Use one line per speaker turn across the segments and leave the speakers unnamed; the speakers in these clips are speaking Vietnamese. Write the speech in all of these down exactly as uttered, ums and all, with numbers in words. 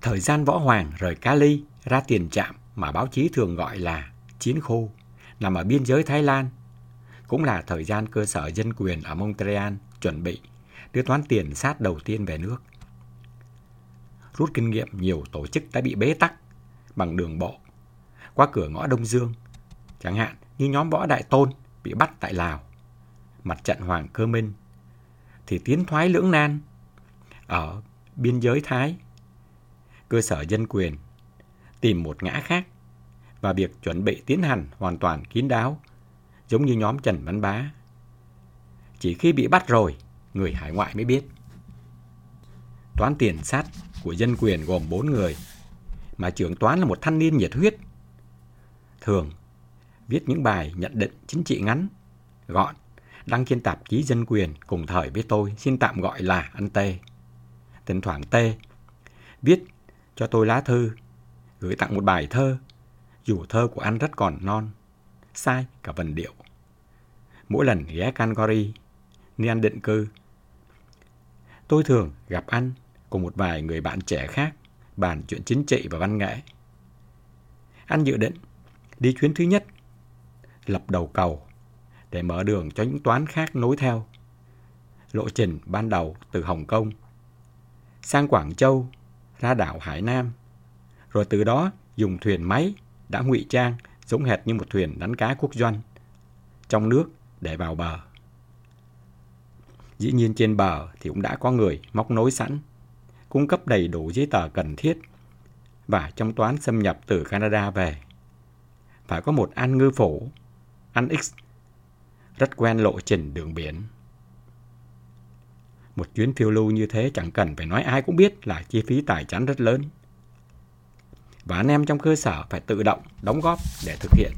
Thời gian Võ Hoàng rời Cali ra tiền trạm mà báo chí thường gọi là Chiến Khu, nằm ở biên giới Thái Lan, cũng là thời gian cơ sở dân quyền ở Montreal chuẩn bị đưa toán tiền sát đầu tiên về nước. Rút kinh nghiệm, nhiều tổ chức đã bị bế tắc bằng đường bộ qua cửa ngõ Đông Dương, chẳng hạn như nhóm Võ Đại Tôn bị bắt tại Lào, mặt trận Hoàng Cơ Minh thì tiến thoái lưỡng nan ở biên giới Thái. Cơ sở dân quyền tìm một ngã khác và việc chuẩn bị tiến hành hoàn toàn kín đáo, giống như nhóm Trần Văn Bá. Chỉ khi bị bắt rồi, người hải ngoại mới biết. Toán tiền sát của dân quyền gồm bốn người, mà trưởng toán là một thanh niên nhiệt huyết. Thường viết những bài nhận định chính trị ngắn, gọn, đăng trên tạp chí Dân Quyền cùng thời với tôi, xin tạm gọi là anh Tê. Thỉnh thoảng Tê viết cho tôi lá thư, gửi tặng một bài thơ, dù thơ của anh rất còn non, sai cả vần điệu. Mỗi lần ghé Calgary, nơi anh định cư, tôi thường gặp anh cùng một vài người bạn trẻ khác bàn chuyện chính trị và văn nghệ. Anh dự định đi chuyến thứ nhất, lập đầu cầu để mở đường cho những toán khác nối theo. Lộ trình ban đầu từ Hồng Kông sang Quảng Châu, ra đảo Hải Nam, rồi từ đó dùng thuyền máy đã ngụy trang giống hệt như một thuyền đánh cá quốc doanh trong nước để vào bờ. Dĩ nhiên trên bờ thì cũng đã có người móc nối sẵn, cung cấp đầy đủ giấy tờ cần thiết, và trong toán xâm nhập từ Canada về phải có một anh ngư phủ, anh X, rất quen lộ trình đường biển. Một chuyến phiêu lưu như thế chẳng cần phải nói, ai cũng biết là chi phí tài chánh rất lớn, và anh em trong cơ sở phải tự động đóng góp để thực hiện.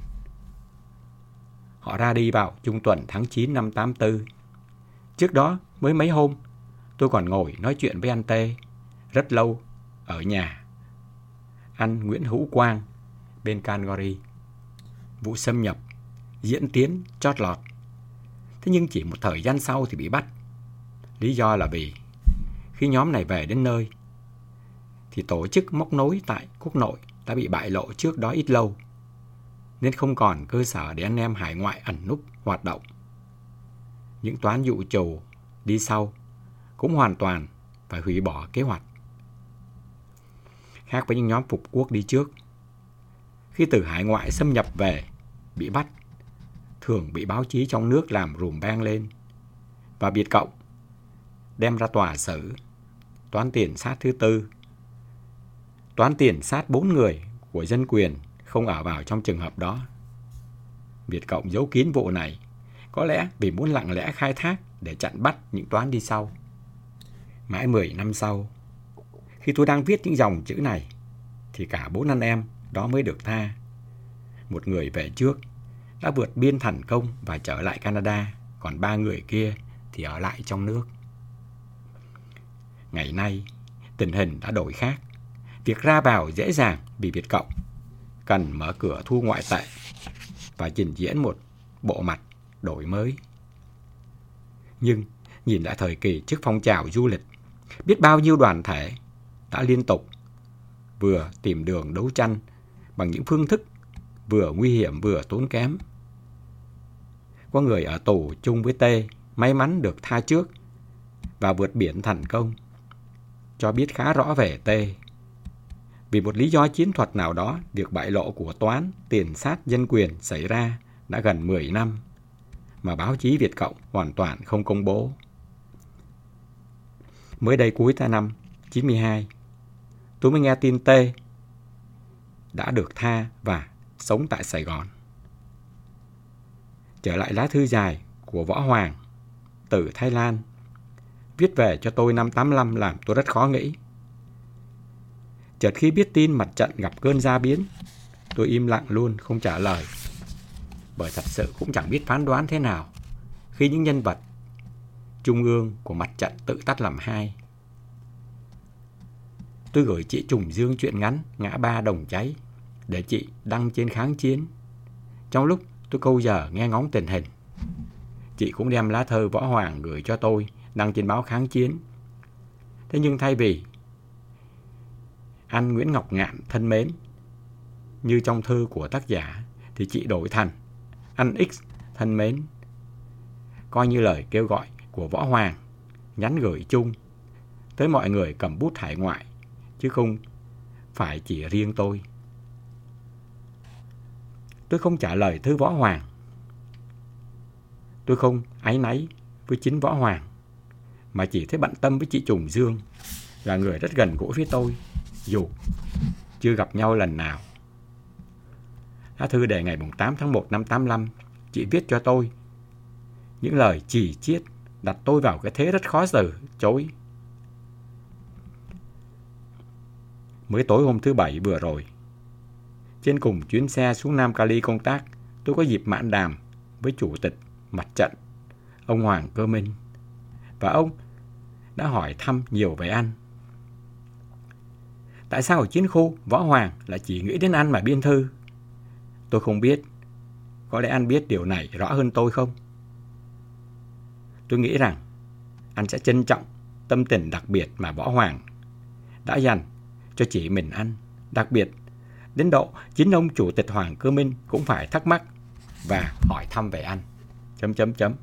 Họ ra đi vào trung tuần tháng chín năm tám tư. Trước đó mới mấy hôm, tôi còn ngồi nói chuyện với anh Tê rất lâu ở nhà anh Nguyễn Hữu Quang bên Calgary. Vụ xâm nhập diễn tiến chót lọt. Thế nhưng chỉ một thời gian sau thì bị bắt. Lý do là vì khi nhóm này về đến nơi thì tổ chức móc nối tại quốc nội đã bị bại lộ trước đó ít lâu, nên không còn cơ sở để anh em hải ngoại ẩn núp hoạt động. Những toán dụ trù đi sau cũng hoàn toàn phải hủy bỏ kế hoạch. Khác với những nhóm phục quốc đi trước, khi từ hải ngoại xâm nhập về bị bắt, thường bị báo chí trong nước làm rùm beng lên, và Việt Cộng đem ra tòa xử toán tiền sát thứ tư. Toán tiền sát bốn người của dân quyền không ở vào trong trường hợp đó. Việt Cộng giấu kín vụ này, có lẽ vì muốn lặng lẽ khai thác để chặn bắt những toán đi sau. Mãi mười năm sau, khi tôi đang viết những dòng chữ này, thì cả bốn anh em đó mới được tha. Một người về trước đã vượt biên thành công và trở lại Canada, còn ba người kia thì ở lại trong nước. Ngày nay, tình hình đã đổi khác. Việc ra vào dễ dàng vì Việt Cộng cần mở cửa thu ngoại tệ và trình diễn một bộ mặt đổi mới. Nhưng nhìn lại thời kỳ trước phong trào du lịch, biết bao nhiêu đoàn thể đã liên tục vừa tìm đường đấu tranh bằng những phương thức vừa nguy hiểm vừa tốn kém. Có người ở tù chung với T may mắn được tha trước và vượt biển thành công, cho biết khá rõ về T. Vì một lý do chiến thuật nào đó, việc bại lộ của toán tiền sát dân quyền xảy ra đã gần mười năm, mà báo chí Việt Cộng hoàn toàn không công bố. Mới đây cuối năm chín mươi hai, tôi mới nghe tin T đã được tha và sống tại Sài Gòn. Trở lại lá thư dài của Võ Hoàng từ Thái Lan, viết về cho tôi năm tám mươi lăm làm tôi rất khó nghĩ. Chợt khi biết tin mặt trận gặp cơn gia biến, tôi im lặng luôn, không trả lời. Bởi thật sự cũng chẳng biết phán đoán thế nào khi những nhân vật trung ương của mặt trận tự tắt làm hai. Tôi gửi chị Trùng Dương chuyện ngắn Ngã Ba Đồng Cháy để chị đăng trên Kháng Chiến. Trong lúc tôi câu giờ nghe ngóng tình hình, chị cũng đem lá thơ Võ Hoàng gửi cho tôi đăng trên báo Kháng Chiến. Thế nhưng thay vì Anh Nguyễn Ngọc Ngạn thân mến. Như trong thư của tác giả thì chị đổi thành anh X thân mến. Coi như lời kêu gọi của Võ Hoàng, nhắn gửi chung tới mọi người cầm bút hải ngoại, chứ không phải chỉ riêng tôi. Tôi không trả lời thư Võ Hoàng. Tôi không áy náy với chính Võ Hoàng, mà chỉ thấy bận tâm với chị Trùng Dương, là người rất gần gũi với tôi, dù chưa gặp nhau lần nào. Lá thư đề ngày tám tháng một năm tám lăm, chị viết cho tôi những lời chì chiết đặt tôi vào cái thế rất khó từ chối. Mới tối hôm thứ Bảy vừa rồi, trên cùng chuyến xe xuống Nam Cali công tác, tôi có dịp mạn đàm với Chủ tịch Mặt trận, ông Hoàng Cơ Minh, và ông đã hỏi thăm nhiều về anh. Tại sao ở chiến khu Võ Hoàng lại chỉ nghĩ đến anh mà biên thư? Tôi không biết. Có lẽ anh biết điều này rõ hơn tôi không? Tôi nghĩ rằng anh sẽ trân trọng tâm tình đặc biệt mà Võ Hoàng đã dành cho chỉ mình anh. Đặc biệt đến độ chính ông Chủ tịch Hoàng Cơ Minh cũng phải thắc mắc và hỏi thăm về anh. Chấm chấm chấm.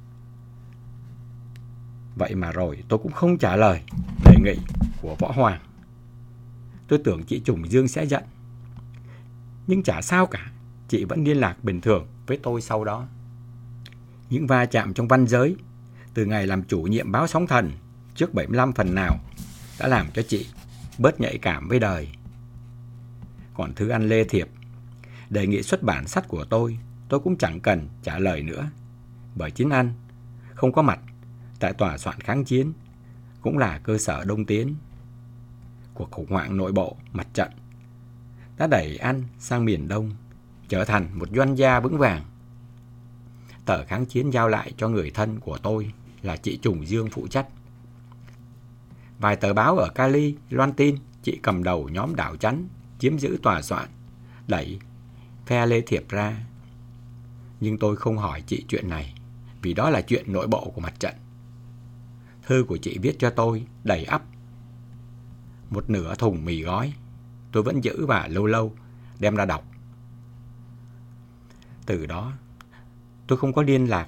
Vậy mà rồi tôi cũng không trả lời đề nghị của Võ Hoàng. Tôi tưởng chị Trùng Dương sẽ giận, nhưng chả sao cả. Chị vẫn liên lạc bình thường với tôi sau đó. Những va chạm trong văn giới từ ngày làm chủ nhiệm báo Sóng Thần trước bảy mươi lăm phần nào đã làm cho chị bớt nhạy cảm với đời. Còn thư anh Lê Thiệp đề nghị xuất bản sách của tôi, tôi cũng chẳng cần trả lời nữa, bởi chính anh không có mặt tại tòa soạn kháng chiến cũng là cơ sở đông tiến. Cuộc khủng hoảng nội bộ mặt trận đã đẩy anh sang miền Đông, trở thành một doanh gia vững vàng. Tờ kháng chiến giao lại cho người thân của tôi là chị Trùng Dương phụ trách. Vài tờ báo ở Cali loan tin chị cầm đầu nhóm đảo chắn, chiếm giữ tòa soạn, đẩy phe Lê Thiệp ra. Nhưng tôi không hỏi chị chuyện này, vì đó là chuyện nội bộ của mặt trận. Thư của chị viết cho tôi đầy ắp một nửa thùng mì gói. Tôi vẫn giữ và lâu lâu đem ra đọc. Từ đó tôi không có liên lạc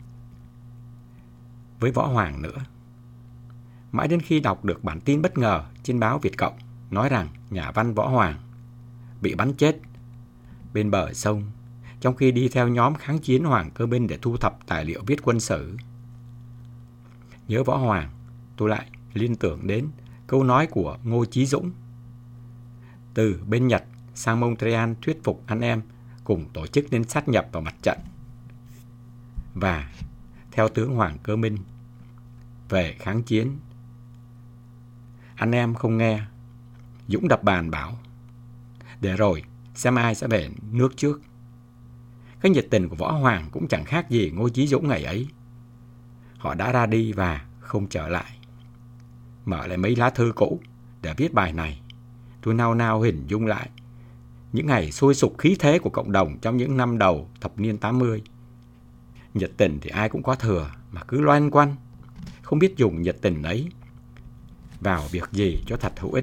với Võ Hoàng nữa. Mãi đến khi đọc được bản tin bất ngờ trên báo Việt Cộng nói rằng nhà văn Võ Hoàng bị bắn chết bên bờ sông trong khi đi theo nhóm kháng chiến Hoàng Cơ Minh để thu thập tài liệu viết quân sử. Nhớ Võ Hoàng, tôi lại liên tưởng đến câu nói của Ngô Chí Dũng: từ bên Nhật sang Montreal thuyết phục anh em cùng tổ chức nên sát nhập vào mặt trận. Và theo tướng Hoàng Cơ Minh về kháng chiến, anh em không nghe, Dũng đập bàn bảo để rồi xem ai sẽ về nước trước. Cái nhiệt tình của Võ Hoàng cũng chẳng khác gì Ngô Chí Dũng ngày ấy. Họ đã ra đi và không trở lại. Mở lại mấy lá thư cũ để viết bài này, tôi nao nao hình dung lại những ngày sôi sục khí thế của cộng đồng trong những năm đầu thập niên tám mươi. Nhiệt tình thì ai cũng có thừa, mà cứ loanh quanh, không biết dùng nhiệt tình ấy vào việc gì cho thật hữu ích.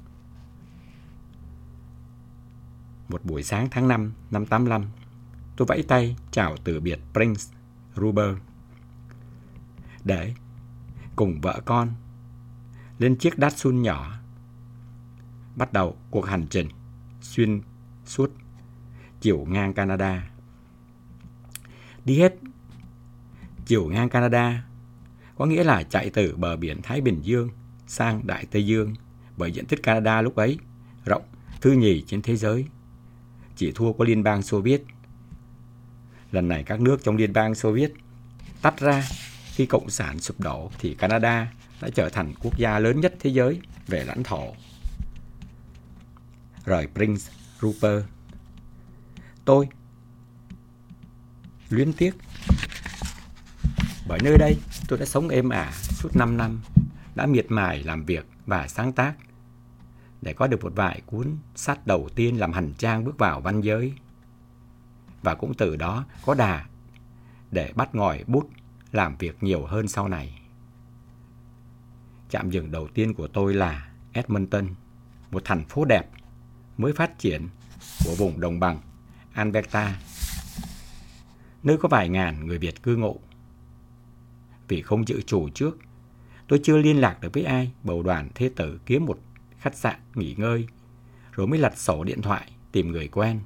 Một buổi sáng tháng năm năm tám lăm, tôi vẫy tay chào từ biệt Prince Rupert để cùng vợ con lên chiếc Datsun nhỏ, bắt đầu cuộc hành trình xuyên suốt chiều ngang Canada. Đi hết chiều ngang Canada có nghĩa là chạy từ bờ biển Thái Bình Dương sang Đại Tây Dương, bởi diện tích Canada lúc ấy rộng thứ nhì trên thế giới, chỉ thua có Liên bang Xô Viết. Lần này các nước trong Liên bang Xô Viết tách ra. Khi Cộng sản sụp đổ thì Canada đã trở thành quốc gia lớn nhất thế giới về lãnh thổ. Rời Prince Rupert, tôi luyến tiếc, bởi nơi đây tôi đã sống êm ả suốt năm năm, đã miệt mài làm việc và sáng tác để có được một vài cuốn sách đầu tiên làm hành trang bước vào văn giới, và cũng từ đó có đà để bắt ngòi bút làm việc nhiều hơn sau này. Trạm dừng đầu tiên của tôi là Edmonton, một thành phố đẹp mới phát triển của vùng đồng bằng Alberta, nơi có vài ngàn người Việt cư ngụ. Vì không dự trù trước, tôi chưa liên lạc được với ai, bầu đoàn thế tử kiếm một khách sạn nghỉ ngơi, rồi mới lật sổ điện thoại tìm người quen.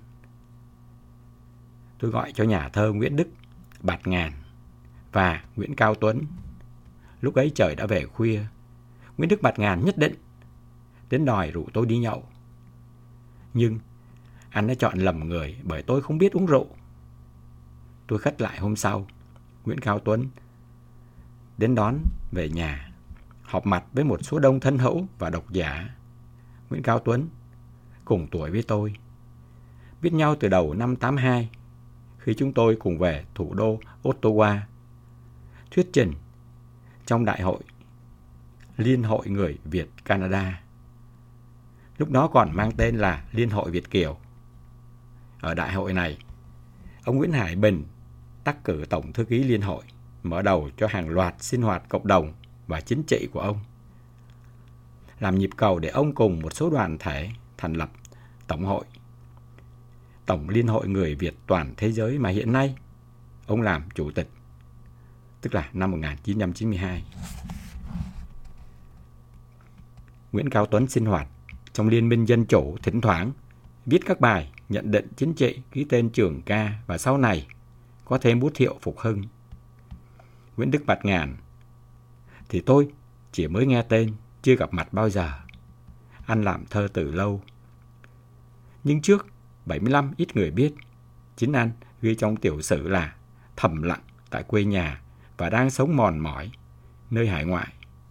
Tôi gọi cho nhà thơ Nguyễn Đức, Bạt Ngàn và Nguyễn Cao Tuấn. Lúc ấy trời đã về khuya. Nguyễn Đức Bạt Ngàn nhất định đến đòi rủ tôi đi nhậu. Nhưng anh đã chọn lầm người bởi tôi không biết uống rượu. Tôi khất lại hôm sau. Nguyễn Cao Tuấn đến đón về nhà, họp mặt với một số đông thân hữu và độc giả. Nguyễn Cao Tuấn cùng tuổi với tôi, biết nhau từ đầu năm tám hai, khi chúng tôi cùng về thủ đô Ottawa thuyết trình trong Đại hội Liên hội Người Việt Canada, lúc đó còn mang tên là Liên hội Việt Kiều. Ở đại hội này, ông Nguyễn Hải Bình đắc cử tổng thư ký Liên hội, mở đầu cho hàng loạt sinh hoạt cộng đồng và chính trị của ông, làm nhịp cầu để ông cùng một số đoàn thể thành lập Tổng hội, Tổng Liên hội Người Việt toàn thế giới mà hiện nay ông làm chủ tịch, tức là năm một nghìn chín trăm chín mươi hai. Nguyễn Cao Tuấn sinh hoạt trong Liên minh Dân chủ, thỉnh thoảng viết các bài nhận định chính trị ký tên Trường Ca và sau này có thêm bút hiệu Phục Hưng. Nguyễn Đức Bạt Ngàn thì tôi chỉ mới nghe tên, chưa gặp mặt bao giờ. Anh làm thơ từ lâu, nhưng trước bảy mươi lăm ít người biết. Chính anh ghi trong tiểu sử là thầm lặng tại quê nhà và đang sống mòn mỏi nơi hải ngoại,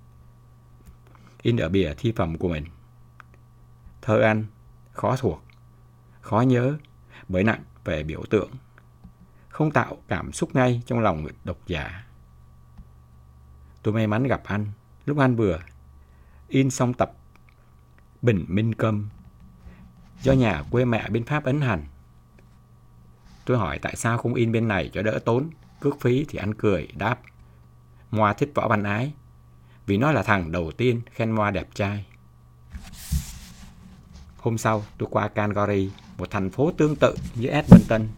in ở bìa thi phẩm của mình. Thơ anh khó thuộc, khó nhớ bởi nặng về biểu tượng, không tạo cảm xúc ngay trong lòng độc giả. Tôi may mắn gặp anh lúc anh vừa in xong tập Bình Minh Câm do nhà quê mẹ bên Pháp ấn hành. Tôi hỏi tại sao không in bên này cho đỡ tốn cước phí thì anh cười đáp: Moa thích Võ Văn Ái vì nó là thằng đầu tiên khen Moa đẹp trai. Hôm sau tôi qua Calgary, một thành phố tương tự như Edmonton,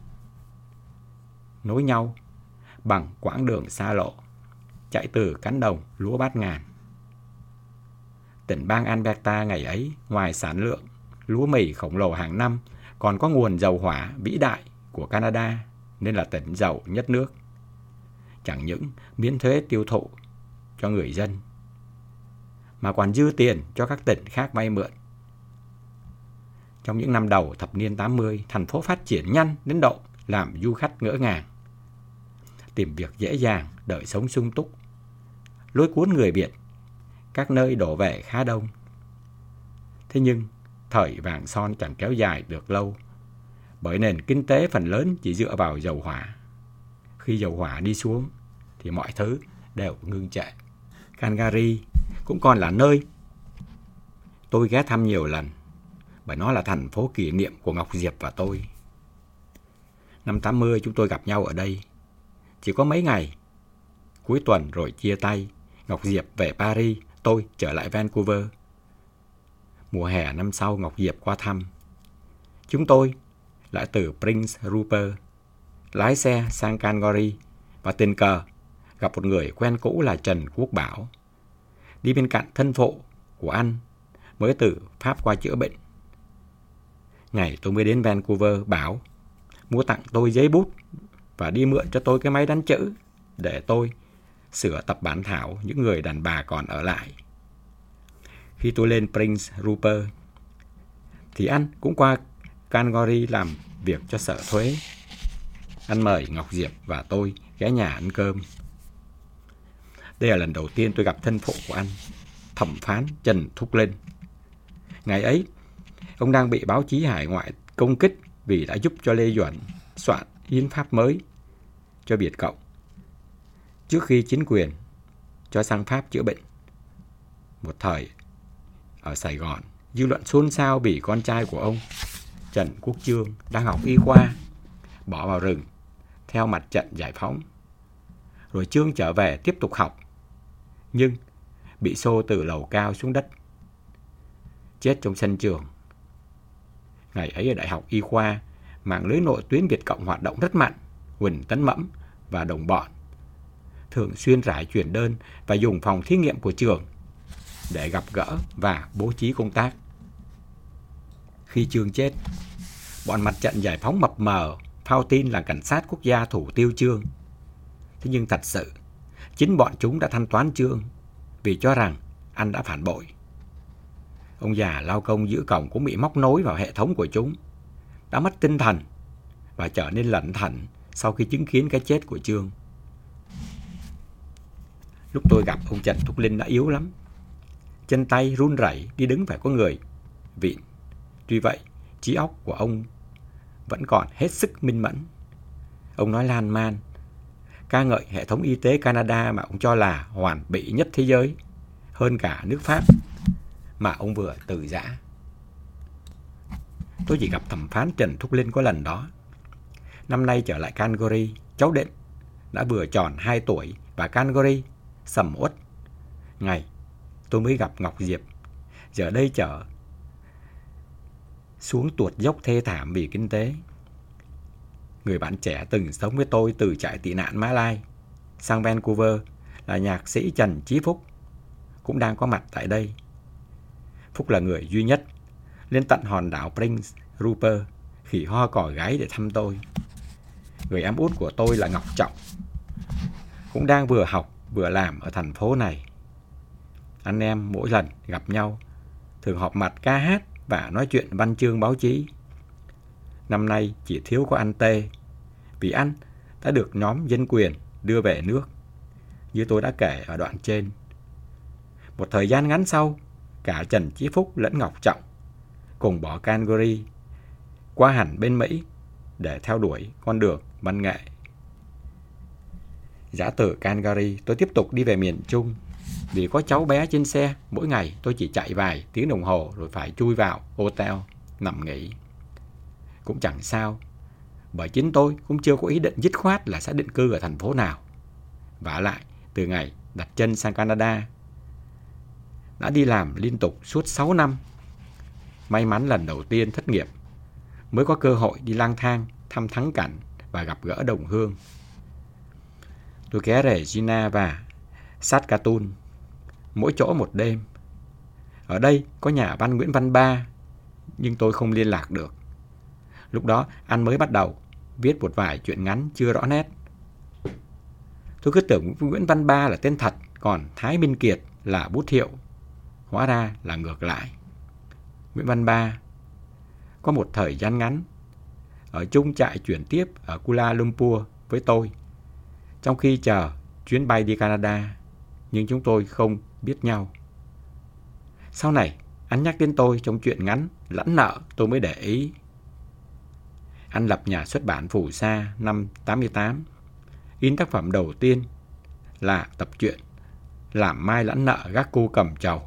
nối nhau bằng quãng đường xa lộ chạy từ cánh đồng lúa bát ngàn. Tỉnh bang Alberta ngày ấy, ngoài sản lượng lúa mì khổng lồ hàng năm, còn có nguồn dầu hỏa vĩ đại của Canada, nên là tỉnh giàu nhất nước. Chẳng những miễn thuế tiêu thụ cho người dân, mà còn dư tiền cho các tỉnh khác vay mượn. Trong những năm đầu thập niên tám mươi, thành phố phát triển nhanh đến độ làm du khách ngỡ ngàng. Tìm việc dễ dàng, đời sống sung túc, lôi cuốn người Việt, các nơi đổ về khá đông. Thế nhưng, thời vàng son chẳng kéo dài được lâu, bởi nền kinh tế phần lớn chỉ dựa vào dầu hỏa. Khi dầu hỏa đi xuống, thì mọi thứ đều ngưng trệ. Calgary cũng còn là nơi tôi ghé thăm nhiều lần, bởi nó là thành phố kỷ niệm của Ngọc Diệp và tôi. Năm tám mươi chúng tôi gặp nhau ở đây. Chỉ có mấy ngày, cuối tuần rồi chia tay. Ngọc Diệp về Paris, tôi trở lại Vancouver. Mùa hè năm sau Ngọc Diệp qua thăm. Chúng tôi lại từ Prince Rupert lái xe sang Calgary và tình cờ gặp một người quen cũ là Trần Quốc Bảo, đi bên cạnh thân phụ của anh mới từ Pháp qua chữa bệnh. Ngày tôi mới đến Vancouver, Bảo mua tặng tôi giấy bút và đi mượn cho tôi cái máy đánh chữ để tôi sửa tập bản thảo những người đàn bà còn ở lại. Khi tôi lên Prince Rupert thì anh cũng qua Calgary làm việc cho sở thuế. Anh mời Ngọc Diệp và tôi ghé nhà ăn cơm. Đây là lần đầu tiên tôi gặp thân phụ của anh, thẩm phán Trần Thúc Linh. Ngày ấy, ông đang bị báo chí hải ngoại công kích vì đã giúp cho Lê Duẩn soạn hiến pháp mới cho Việt Cộng trước khi chính quyền cho sang Pháp chữa bệnh. Một thời, ở Sài Gòn, dư luận xôn xao vì con trai của ông, Trần Quốc Chương, đang học y khoa, bỏ vào rừng theo mặt trận giải phóng. Rồi Chương trở về tiếp tục học, nhưng bị xô từ lầu cao xuống đất. chết trong sân trường. Ngày ấy ở Đại học Y khoa, mạng lưới nội tuyến Việt Cộng hoạt động rất mạnh. Huỳnh Tấn Mẫm và đồng bọn thường xuyên rải truyền đơn và dùng phòng thí nghiệm của trường để gặp gỡ và bố trí công tác. Khi Chương chết, bọn mặt trận giải phóng mập mờ phao tin là cảnh sát quốc gia thủ tiêu Chương. Thế nhưng thật sự, chính bọn chúng đã thanh toán Chương vì cho rằng anh đã phản bội. Ông già lao công giữ cổng cũng bị móc nối vào hệ thống của chúng, đã mất tinh thần và trở nên lẩn thẩn sau khi chứng kiến cái chết của Chương. Lúc tôi gặp ông Trần Thúc Linh đã yếu lắm, chân tay run rẩy, đi đứng phải có người vịn. Tuy vậy, trí óc của ông vẫn còn hết sức minh mẫn. Ông nói lan man, ca ngợi hệ thống y tế Canada mà ông cho là hoàn bị nhất thế giới, hơn cả nước Pháp mà ông vừa từ giã. Tôi chỉ gặp thẩm phán Trần Thúc Linh có lần đó. Năm nay trở lại Calgary, cháu Định đã vừa tròn hai tuổi và Calgary sầm uất. Ngày tôi mới gặp Ngọc Diệp, giờ đây trở xuống tuột dốc thê thảm vì kinh tế. Người bạn trẻ từng sống với tôi từ trại tị nạn Mã Lai sang Vancouver là nhạc sĩ Trần Chí Phúc, cũng đang có mặt tại đây. Phúc là người duy nhất lên tận hòn đảo Prince Rupert khỉ ho cò gáy để thăm tôi. Người em út của tôi là Ngọc Trọng, cũng đang vừa học vừa làm ở thành phố này. Anh em mỗi lần gặp nhau thường họp mặt ca hát và nói chuyện văn chương báo chí. Năm nay chỉ thiếu có anh Tê, vì anh đã được nhóm dân quyền đưa về nước, như tôi đã kể ở đoạn trên. Một thời gian ngắn sau, cả Trần Chí Phúc lẫn Ngọc Trọng cùng bỏ Calgary qua hẳn bên Mỹ để theo đuổi con đường văn nghệ. Giã từ Calgary, tôi tiếp tục đi về miền Trung. Vì có cháu bé trên xe, mỗi ngày tôi chỉ chạy vài tiếng đồng hồ rồi phải chui vào hotel nằm nghỉ. Cũng chẳng sao, bởi chính tôi cũng chưa có ý định dứt khoát là sẽ định cư ở thành phố nào. Vả lại, từ ngày đặt chân sang Canada, đã đi làm liên tục suốt sáu năm. May mắn lần đầu tiên thất nghiệp mới có cơ hội đi lang thang, thăm thắng cảnh và gặp gỡ đồng hương. Tôi ghé Regina và Saskatoon, mỗi chỗ một đêm. Ở đây có nhà văn Nguyễn Văn Ba, nhưng tôi không liên lạc được. Lúc đó anh mới bắt đầu viết một vài chuyện ngắn chưa rõ nét. Tôi cứ tưởng Nguyễn Văn Ba là tên thật, còn Thái Minh Kiệt là bút hiệu. Hóa ra là ngược lại. Nguyễn Văn Ba có một thời gian ngắn ở chung trại chuyển tiếp ở Kuala Lumpur với tôi, trong khi chờ chuyến bay đi Canada, nhưng chúng tôi không biết nhau. Sau này, anh nhắc đến tôi trong chuyện ngắn Lẫn Nợ, tôi mới để ý. Anh lập nhà xuất bản Phù Sa năm tám mươi tám, in tác phẩm đầu tiên là tập truyện Làm Mai Lẫn Nợ Gác Cu Cầm Trầu.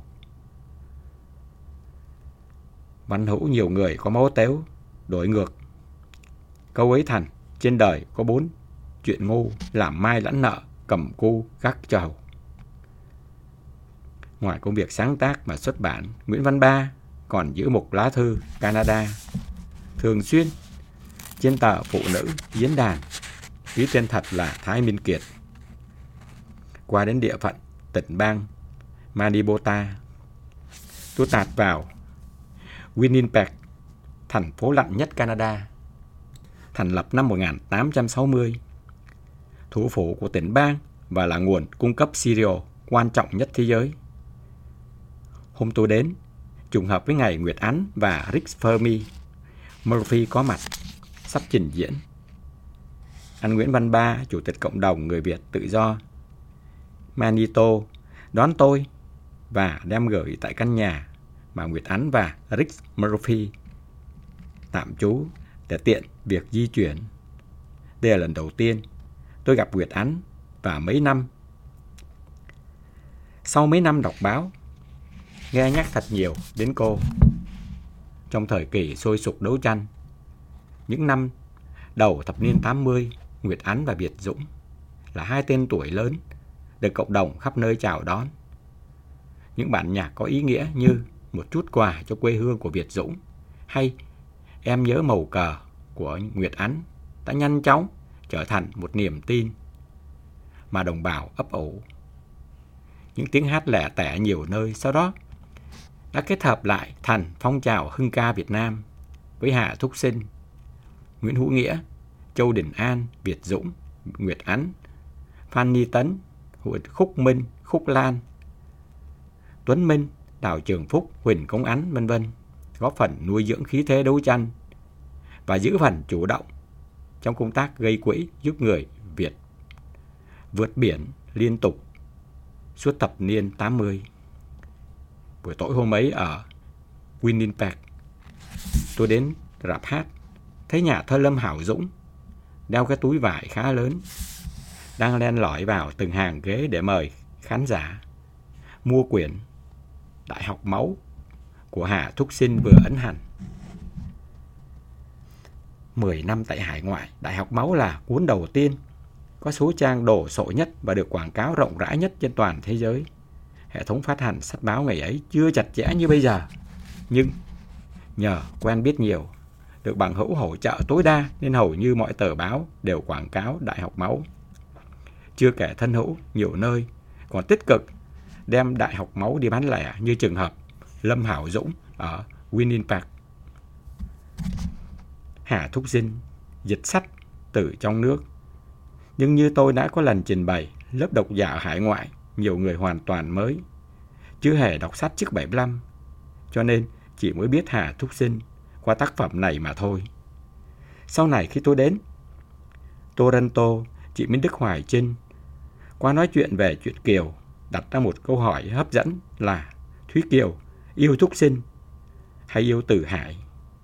Văn hữu nhiều người có máu tếu, đổi ngược câu ấy thành trên đời có bốn chuyện ngu: làm mai lẫn nợ, cầm cu gác trầu. Ngoài công việc sáng tác và xuất bản, Nguyễn Văn Ba còn giữ một lá thư Canada thường xuyên trên tờ Phụ Nữ Diễn Đàn, ký tên thật là Thái Minh Kiệt. Qua đến địa phận tỉnh bang Manitoba, tôi tạt vào Winnipeg, thành phố lạnh nhất Canada, thành lập năm một nghìn tám trăm sáu mươi, thủ phủ của tỉnh bang và là nguồn cung cấp cereal quan trọng nhất thế giới. Hôm tôi đến, trùng hợp với ngày Nguyệt Ánh và Rick Fermi Murphy có mặt, sắp trình diễn. Anh Nguyễn Văn Ba, Chủ tịch Cộng đồng Người Việt Tự do Manito, đón tôi và đem gửi tại căn nhà mà Nguyệt Ánh và Rick Murphy tạm trú để tiện việc di chuyển. Đây là lần đầu tiên tôi gặp Nguyệt Ánh và mấy năm. Sau mấy năm đọc báo, nghe nhắc thật nhiều đến cô. Trong thời kỳ sôi sục đấu tranh, những năm đầu thập niên tám mươi, Nguyệt Ánh và Việt Dũng là hai tên tuổi lớn được cộng đồng khắp nơi chào đón. Những bản nhạc có ý nghĩa như một chút quà cho quê hương của Việt Dũng, hay em nhớ màu cờ của Nguyệt Ánh đã nhanh chóng trở thành một niềm tin mà đồng bào ấp ủ. Những tiếng hát lẻ tẻ nhiều nơi sau đó đã kết hợp lại thành phong trào hưng ca Việt Nam với Hà Thúc Sinh, Nguyễn Hữu Nghĩa, Châu Đình An, Việt Dũng, Nguyệt Ánh, Phan Ni Tấn, Khúc Minh, Khúc Lan, Tuấn Minh, Đào Trường Phúc, Huỳnh Công Ánh, vân vân, góp phần nuôi dưỡng khí thế đấu tranh và giữ phần chủ động trong công tác gây quỹ giúp người Việt vượt biển liên tục suốt thập niên tám mươi. Buổi tối hôm ấy ở Winnipeg, tôi đến rạp hát, thấy nhà thơ Lâm Hảo Dũng đeo cái túi vải khá lớn, đang len lỏi vào từng hàng ghế để mời khán giả mua quyển Đại học máu của Hà Thúc Sinh vừa ấn hành. Mười năm tại hải ngoại, Đại học máu là cuốn đầu tiên có số trang đồ sộ nhất và được quảng cáo rộng rãi nhất trên toàn thế giới. Hệ thống phát hành sách báo ngày ấy chưa chặt chẽ như bây giờ, nhưng nhờ quen biết nhiều, được bằng hữu hỗ trợ tối đa nên hầu như mọi tờ báo đều quảng cáo Đại học máu. Chưa kể thân hữu nhiều nơi còn tích cực đem Đại học máu đi bán lẻ, như trường hợp Lâm Hảo Dũng ở Winnipeg. Hà Thúc Sinh dịch sách từ trong nước, nhưng như tôi đã có lần trình bày, lớp độc giả ở hải ngoại nhiều người hoàn toàn mới, chưa hề đọc sách trước bảy mươi lăm, cho nên chỉ mới biết Hà Thúc Sinh qua tác phẩm này mà thôi. Sau này khi tôi đến Toronto, chị Minh Đức Hoài Trinh qua nói chuyện về chuyện Kiều đặt ra một câu hỏi hấp dẫn là Thúy Kiều yêu Thúc Sinh hay yêu Từ Hải?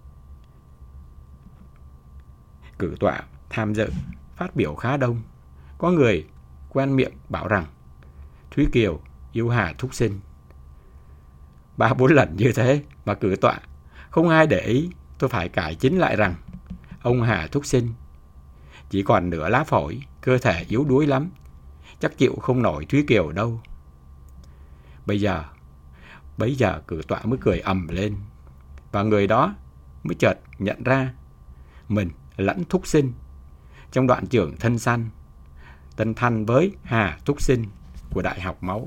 Cử tọa tham dự phát biểu khá đông. Có người quen miệng bảo rằng Thúy Kiều yêu Hà Thúc Sinh. Ba bốn lần như thế mà cử tọa không ai để ý, tôi phải cải chính lại rằng ông Hà Thúc Sinh chỉ còn nửa lá phổi, cơ thể yếu đuối lắm, chắc chịu không nổi Thúy Kiều đâu. Bây giờ, bấy giờ cử tọa mới cười ầm lên, và người đó mới chợt nhận ra mình lẫn Thúc Sinh trong đoạn Trường Thân Sanh, Tân Thanh với Hà Thúc Sinh của Đại học máu.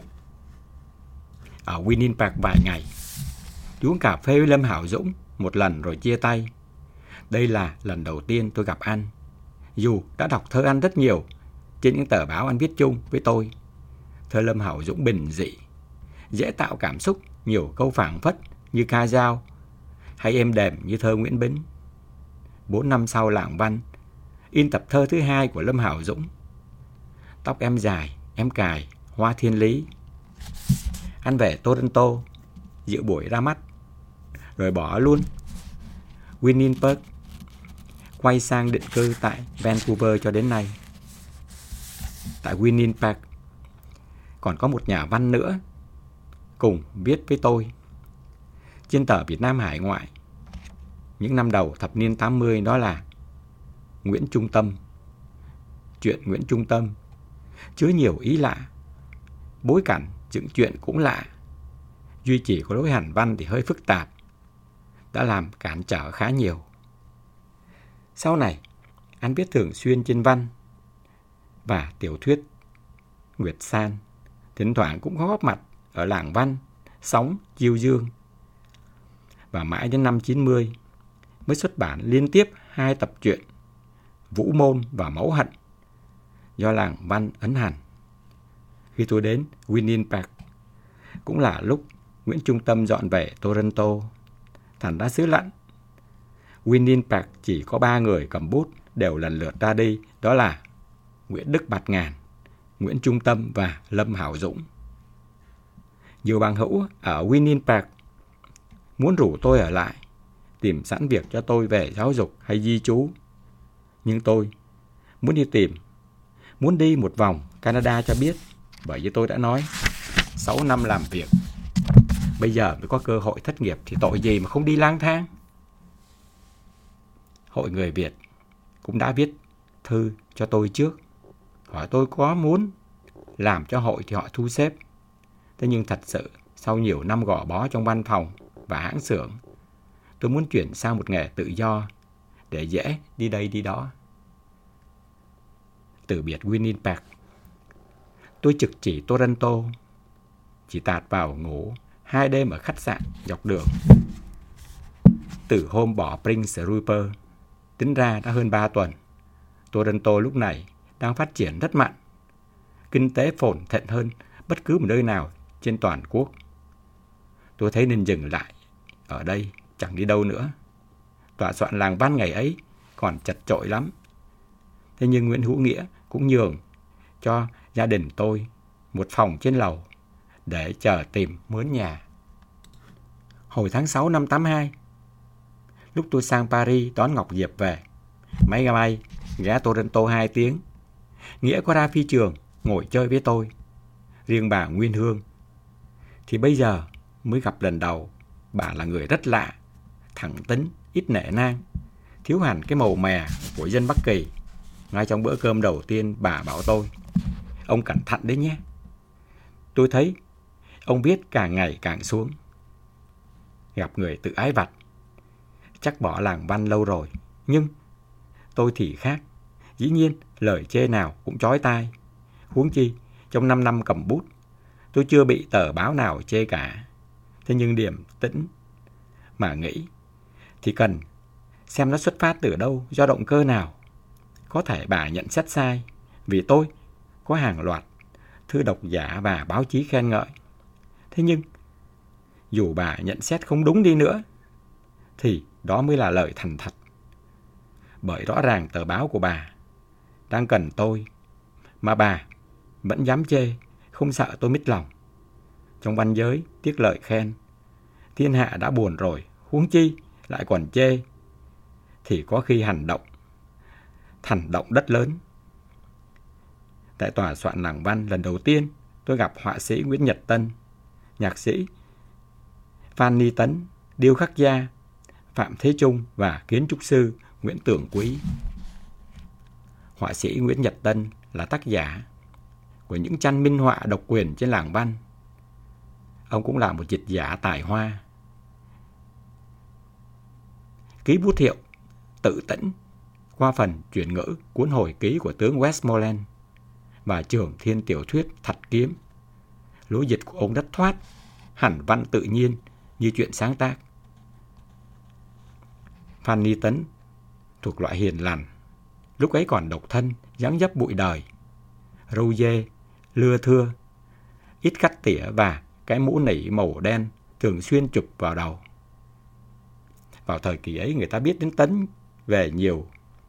Ở Winnipeg vài ngày, uống cà phê với Lâm Hảo Dũng một lần rồi chia tay. Đây là lần đầu tiên tôi gặp anh, dù đã đọc thơ anh rất nhiều trên những tờ báo anh viết chung với tôi. Thơ Lâm Hảo Dũng bình dị, dễ tạo cảm xúc, nhiều câu phảng phất như ca dao, hay êm đềm như thơ Nguyễn Bính. Bốn năm sau Làng Văn in tập thơ thứ hai của Lâm Hảo Dũng, Tóc em dài, em cài, hoa thiên lý. Anh về Toronto dự buổi ra mắt, rồi bỏ luôn Winnipeg, quay sang định cư tại Vancouver cho đến nay. Tại Winnipeg còn có một nhà văn nữa cùng viết với tôi trên tờ Việt Nam Hải Ngoại những năm đầu thập niên tám mươi, đó là Nguyễn Trung Tâm. Chuyện Nguyễn Trung Tâm chứa nhiều ý lạ, bối cảnh dựng chuyện cũng lạ, duy chỉ có lối hành văn thì hơi phức tạp, đã làm cản trở khá nhiều. Sau này, anh viết thường xuyên trên văn và tiểu thuyết Nguyệt San, thỉnh thoảng cũng có góp mặt ở Làng Văn, Sóng, Chiêu Dương. Và mãi đến năm chín mươi mới xuất bản liên tiếp hai tập truyện Vũ Môn và Máu Hận do Làng Văn ấn hành. Khi tôi đến Winnipeg cũng là lúc Nguyễn Trung Tâm dọn về Toronto, thành ra xứ lạnh. Winnipeg chỉ có ba người cầm bút đều lần lượt ra đi, đó là Nguyễn Đức Bạt Ngàn, Nguyễn Trung Tâm và Lâm Hảo Dũng. Nhiều bằng hữu ở Winnipeg muốn rủ tôi ở lại, tìm sẵn việc cho tôi về giáo dục hay di trú. Nhưng tôi muốn đi tìm, muốn đi một vòng Canada cho biết, bởi vì tôi đã nói sáu năm làm việc, bây giờ mới có cơ hội thất nghiệp thì tội gì mà không đi lang thang. Hội Người Việt cũng đã viết thư cho tôi trước, hỏi tôi có muốn làm cho hội thì họ thu xếp. Thế nhưng thật sự sau nhiều năm gò bó trong văn phòng, và hãng xưởng. Tôi muốn chuyển sang một nghề tự do để dễ đi đây đi đó. Từ biệt Winnipeg, tôi trực chỉ Toronto, chỉ tạt vào ngủ hai đêm ở khách sạn dọc đường. Từ hôm bỏ Prince Rupert, tính ra đã hơn ba tuần. Toronto lúc này đang phát triển rất mạnh. Kinh tế phồn thịnh hơn bất cứ một nơi nào trên toàn quốc. Tôi thấy nên dừng lại ở đây, chẳng đi đâu nữa. Tòa soạn làng văn ngày ấy còn chật chội lắm. Thế nhưng Nguyễn Hữu Nghĩa cũng nhường cho gia đình tôi một phòng trên lầu để chờ tìm mướn nhà. Hồi tháng sáu năm tám hai, lúc tôi sang Paris đón Ngọc Diệp về, máy bay ghé Toronto hai tiếng. Nghĩa có ra phi trường ngồi chơi với tôi. Riêng bà Nguyên Hương thì bây giờ mới gặp lần đầu. Bà là người rất lạ, thẳng tính, ít nể nang, thiếu hẳn cái màu mè của dân Bắc Kỳ. Ngay trong bữa cơm đầu tiên, bà bảo tôi: "Ông cẩn thận đấy nhé. Tôi thấy ông biết càng ngày càng xuống. Gặp người tự ái vặt, chắc bỏ làng văn lâu rồi. Nhưng tôi thì khác. Dĩ nhiên lời chê nào cũng chói tai. Huống chi trong năm năm cầm bút, tôi chưa bị tờ báo nào chê cả. Thế nhưng điềm tĩnh mà nghĩ thì cần xem nó xuất phát từ đâu, do động cơ nào. Có thể bà nhận xét sai, vì tôi có hàng loạt thư độc giả và báo chí khen ngợi. Thế nhưng dù bà nhận xét không đúng đi nữa, thì đó mới là lời thành thật. Bởi rõ ràng tờ báo của bà đang cần tôi, mà bà vẫn dám chê, không sợ tôi mít lòng. Trong văn giới tiếc lời khen, thiên hạ đã buồn rồi, huống chi lại còn chê, thì có khi hành động thành động đất lớn." Tại tòa soạn làng văn, lần đầu tiên tôi gặp họa sĩ Nguyễn Nhật Tân, nhạc sĩ Phan Ni Tấn, điêu khắc gia Phạm Thế Trung và kiến trúc sư Nguyễn Tường Quý. Họa sĩ Nguyễn Nhật Tân là tác giả của những tranh minh họa độc quyền trên làng văn. Ông cũng là một dịch giả tài hoa. Ký bút hiệu Tự Tĩnh qua phần chuyển ngữ cuốn hồi ký của tướng Westmoreland và Trường Thiên tiểu thuyết Thật Kiếm. Lối dịch của ông rất thoát, hẳn văn tự nhiên như chuyện sáng tác. Phan Ni Tấn thuộc loại hiền lành, lúc ấy còn độc thân, dáng dấp bụi đời, râu dê, lưa thưa, ít cắt tỉa và cái mũ nỉ màu đen thường xuyên chụp vào đầu. Vào thời kỳ ấy, người ta biết đến Tấn về nhiều,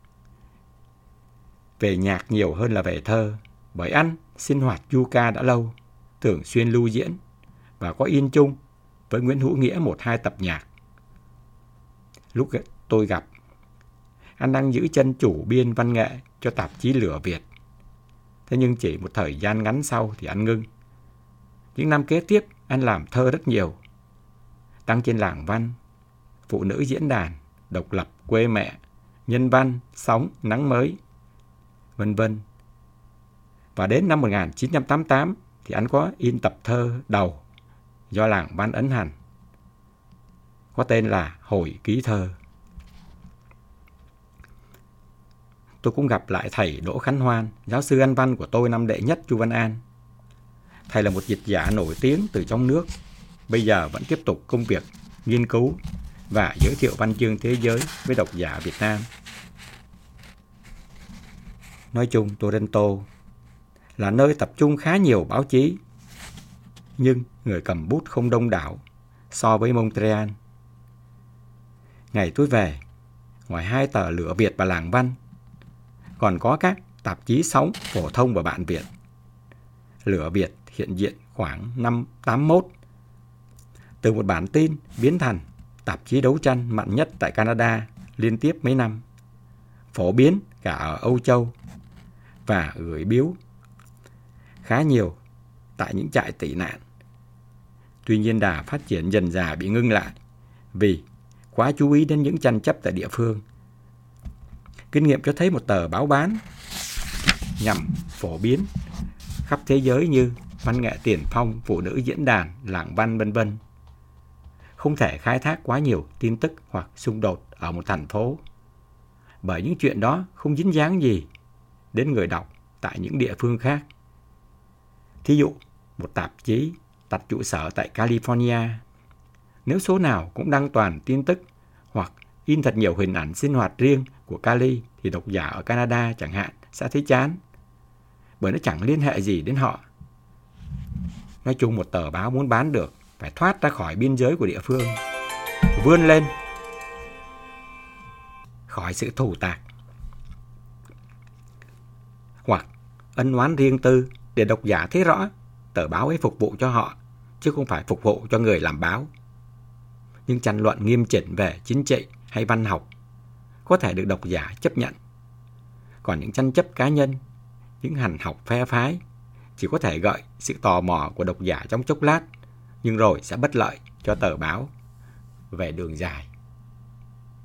về nhạc nhiều hơn là về thơ, bởi anh sinh hoạt du ca đã lâu, thường xuyên lưu diễn và có in chung với Nguyễn Hữu Nghĩa một hai tập nhạc. Lúc tôi gặp, anh đang giữ chân chủ biên văn nghệ cho tạp chí Lửa Việt. Thế nhưng chỉ một thời gian ngắn sau thì anh ngưng. Những năm kế tiếp, anh làm thơ rất nhiều, đăng trên Làng Văn, Phụ Nữ Diễn Đàn, Độc Lập, Quê Mẹ, Nhân Văn, Sóng, Nắng Mới, vân vân. Và đến năm một nghìn chín trăm tám mươi tám thì anh có in tập thơ đầu do Làng Văn ấn hành, có tên là Hồi Ký Thơ. Tôi cũng gặp lại thầy Đỗ Khánh Hoan, giáo sư Anh văn của tôi năm đệ nhất Chu Văn An. Thầy là một dịch giả nổi tiếng từ trong nước, bây giờ vẫn tiếp tục công việc nghiên cứu và giới thiệu văn chương thế giới với độc giả Việt Nam. Nói chung, Toronto là nơi tập trung khá nhiều báo chí, nhưng người cầm bút không đông đảo so với Montreal. Ngày tôi về, ngoài hai tờ Lửa Việt và Làng Văn, còn có các tạp chí Sóng, Phổ Thông và Bạn Việt. Lửa Việt hiện diện khoảng năm tám mốt, từ một bản tin biến thành tạp chí đấu tranh mạnh nhất tại Canada liên tiếp mấy năm, phổ biến cả ở Âu Châu và gửi biếu khá nhiều tại những trại tị nạn. Tuy nhiên đà phát triển dần dà bị ngưng lại vì quá chú ý đến những tranh chấp tại địa phương. Kinh nghiệm cho thấy một tờ báo bán nhằm phổ biến khắp thế giới như Văn nghệ Tiền Phong, Phụ Nữ Diễn Đàn, Làng Văn vân vân không thể khai thác quá nhiều tin tức hoặc xung đột ở một thành phố, bởi những chuyện đó không dính dáng gì đến người đọc tại những địa phương khác. Thí dụ, một tạp chí đặt trụ sở tại California, nếu số nào cũng đăng toàn tin tức hoặc in thật nhiều hình ảnh sinh hoạt riêng của Cali thì độc giả ở Canada chẳng hạn sẽ thấy chán, bởi nó chẳng liên hệ gì đến họ. Nói chung, một tờ báo muốn bán được phải thoát ra khỏi biên giới của địa phương, vươn lên khỏi sự thù tạc hoặc ân oán riêng tư, để độc giả thấy rõ tờ báo ấy phục vụ cho họ chứ không phải phục vụ cho người làm báo. Nhưng tranh luận nghiêm chỉnh về chính trị hay văn học có thể được độc giả chấp nhận. Còn những tranh chấp cá nhân, những hành học phe phái chỉ có thể gợi sự tò mò của độc giả trong chốc lát, nhưng rồi sẽ bất lợi cho tờ báo về đường dài.